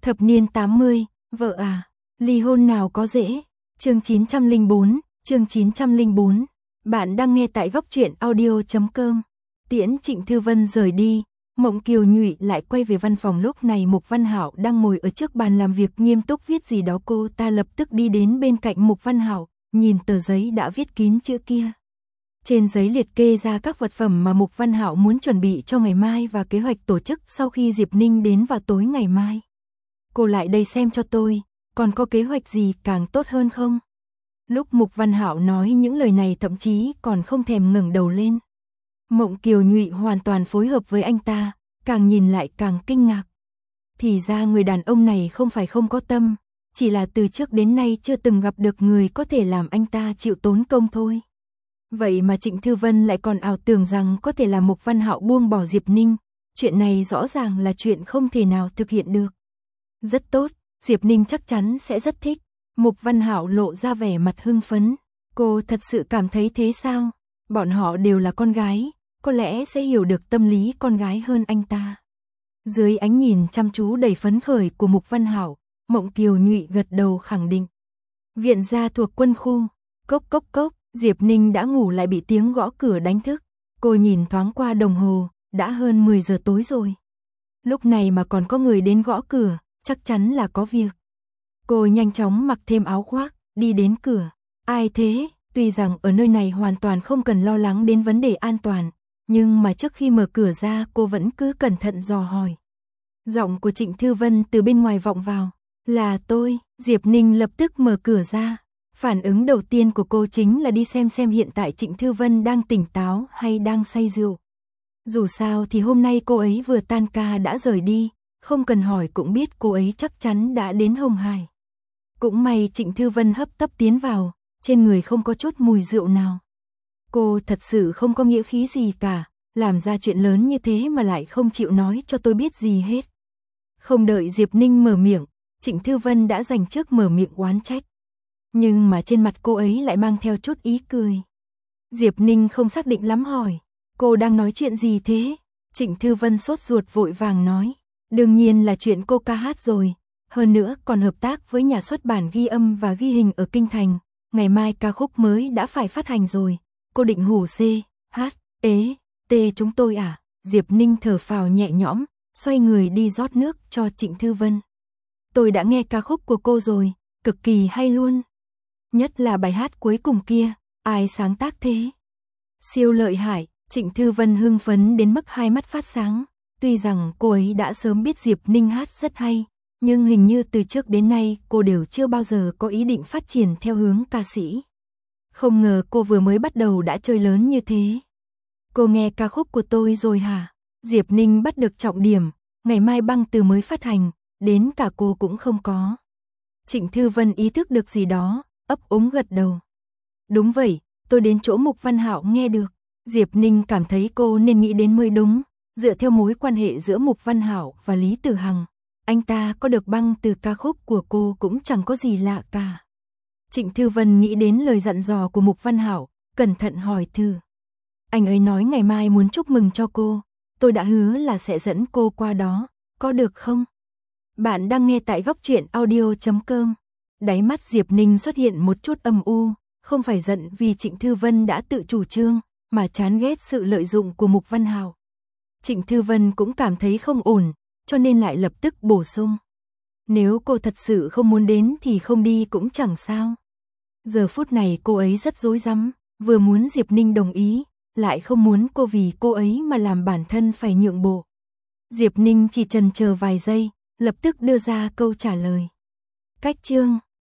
Thập niên 80, vợ à, ly hôn nào có dễ. Chương 904, chương 904. Bạn đang nghe tại góc truyện audio.com. Tiễn Trịnh Thư Vân rời đi, Mộng Kiều Nhụy lại quay về văn phòng. Lúc này Mục Văn Hạo đang ngồi ở trước bàn làm việc nghiêm túc viết gì đó. Cô ta lập tức đi đến bên cạnh Mục Văn Hạo, nhìn tờ giấy đã viết kín chữ kia. Trên giấy liệt kê ra các vật phẩm mà Mục Văn Hạo muốn chuẩn bị cho ngày mai và kế hoạch tổ chức sau khi Diệp Ninh đến vào tối ngày mai. Cô lại đây xem cho tôi, còn có kế hoạch gì càng tốt hơn không? Lúc Mục Văn Hạo nói những lời này thậm chí còn không thèm ngẩng đầu lên. Mộng Kiều Nhụy hoàn toàn phối hợp với anh ta, càng nhìn lại càng kinh ngạc. Thì ra người đàn ông này không phải không có tâm, chỉ là từ trước đến nay chưa từng gặp được người có thể làm anh ta chịu tốn công thôi. Vậy mà Trịnh Thư Vân lại còn ảo tưởng rằng có thể làm Mục Văn Hạo buông bỏ Diệp Ninh, chuyện này rõ ràng là chuyện không thể nào thực hiện được. Rất tốt, Diệp Ninh chắc chắn sẽ rất thích. Mục Văn Hạo lộ ra vẻ mặt hưng phấn. Cô thật sự cảm thấy thế sao? Bọn họ đều là con gái, có lẽ sẽ hiểu được tâm lý con gái hơn anh ta. Dưới ánh nhìn chăm chú đầy phấn khởi của Mục Văn Hạo, Mộng Kiều Nhụy gật đầu khẳng định. Viện gia thuộc quân khu, cốc cốc cốc, Diệp Ninh đã ngủ lại bị tiếng gõ cửa đánh thức. Cô nhìn thoáng qua đồng hồ, đã hơn 10 giờ tối rồi. Lúc này mà còn có người đến gõ cửa, chắc chắn là có việc. Cô nhanh chóng mặc thêm áo khoác, đi đến cửa. Ai thế? Tuy rằng ở nơi này hoàn toàn không cần lo lắng đến vấn đề an toàn, nhưng mà trước khi mở cửa ra cô vẫn cứ cẩn thận dò hỏi. Giọng của Trịnh Thư Vân từ bên ngoài vọng vào. Là tôi. Diệp Ninh lập tức mở cửa ra. Phản ứng đầu tiên của cô chính là đi xem hiện tại Trịnh Thư Vân đang tỉnh táo hay đang say rượu. Dù sao thì hôm nay cô ấy vừa tan ca đã rời đi, không cần hỏi cũng biết cô ấy chắc chắn đã đến Hồng Hải. Cũng may Trịnh Thư Vân hấp tấp tiến vào, trên người không có chút mùi rượu nào. Cô thật sự không có nghĩa khí gì cả, làm ra chuyện lớn như thế mà lại không chịu nói cho tôi biết gì hết. Không đợi Diệp Ninh mở miệng, Trịnh Thư Vân đã dành trước mở miệng oán trách. Nhưng mà trên mặt cô ấy lại mang theo chút ý cười. Diệp Ninh không xác định lắm hỏi, cô đang nói chuyện gì thế? Trịnh Thư Vân sốt ruột vội vàng nói, đương nhiên là chuyện cô ca hát rồi, hơn nữa còn hợp tác với nhà xuất bản ghi âm và ghi hình ở Kinh Thành, ngày mai ca khúc mới đã phải phát hành rồi, cô định hủ C, H, ế, T chúng tôi à? Diệp Ninh thở phào nhẹ nhõm, xoay người đi rót nước cho Trịnh Thư Vân. Tôi đã nghe ca khúc của cô rồi, cực kỳ hay luôn. Nhất là bài hát cuối cùng kia, ai sáng tác thế? Siêu lợi hại, Trịnh Thư Vân hưng phấn đến mức hai mắt phát sáng. Tuy rằng cô ấy đã sớm biết Diệp Ninh hát rất hay, nhưng hình như từ trước đến nay cô đều chưa bao giờ có ý định phát triển theo hướng ca sĩ. Không ngờ cô vừa mới bắt đầu đã chơi lớn như thế. Cô nghe ca khúc của tôi rồi hả? Diệp Ninh bắt được trọng điểm, ngày mai băng từ mới phát hành, đến cả cô cũng không có. Trịnh Thư Vân ý thức được gì đó, ấp úng gật đầu. Đúng vậy, tôi đến chỗ Mục Văn Hạo nghe được. Diệp Ninh cảm thấy cô nên nghĩ đến mới đúng, dựa theo mối quan hệ giữa Mục Văn Hạo và Lý Tử Hằng, anh ta có được băng từ ca khúc của cô cũng chẳng có gì lạ cả. Trịnh Thư Vân nghĩ đến lời dặn dò của Mục Văn Hạo, cẩn thận hỏi thử. Anh ấy nói ngày mai muốn chúc mừng cho cô, tôi đã hứa là sẽ dẫn cô qua đó, có được không? Bạn đang nghe tại góc truyện audio.com. Đáy mắt Diệp Ninh xuất hiện một chút âm u, không phải giận vì Trịnh Thư Vân đã tự chủ trương, mà chán ghét sự lợi dụng của Mục Văn Hạo. Trịnh Thư Vân cũng cảm thấy không ổn, cho nên lại lập tức bổ sung. Nếu cô thật sự không muốn đến thì không đi cũng chẳng sao. Giờ phút này cô ấy rất rối rắm, vừa muốn Diệp Ninh đồng ý, lại không muốn cô vì cô ấy mà làm bản thân phải nhượng bộ. Diệp Ninh chỉ chần chờ vài giây, lập tức đưa ra câu trả lời. Cách chương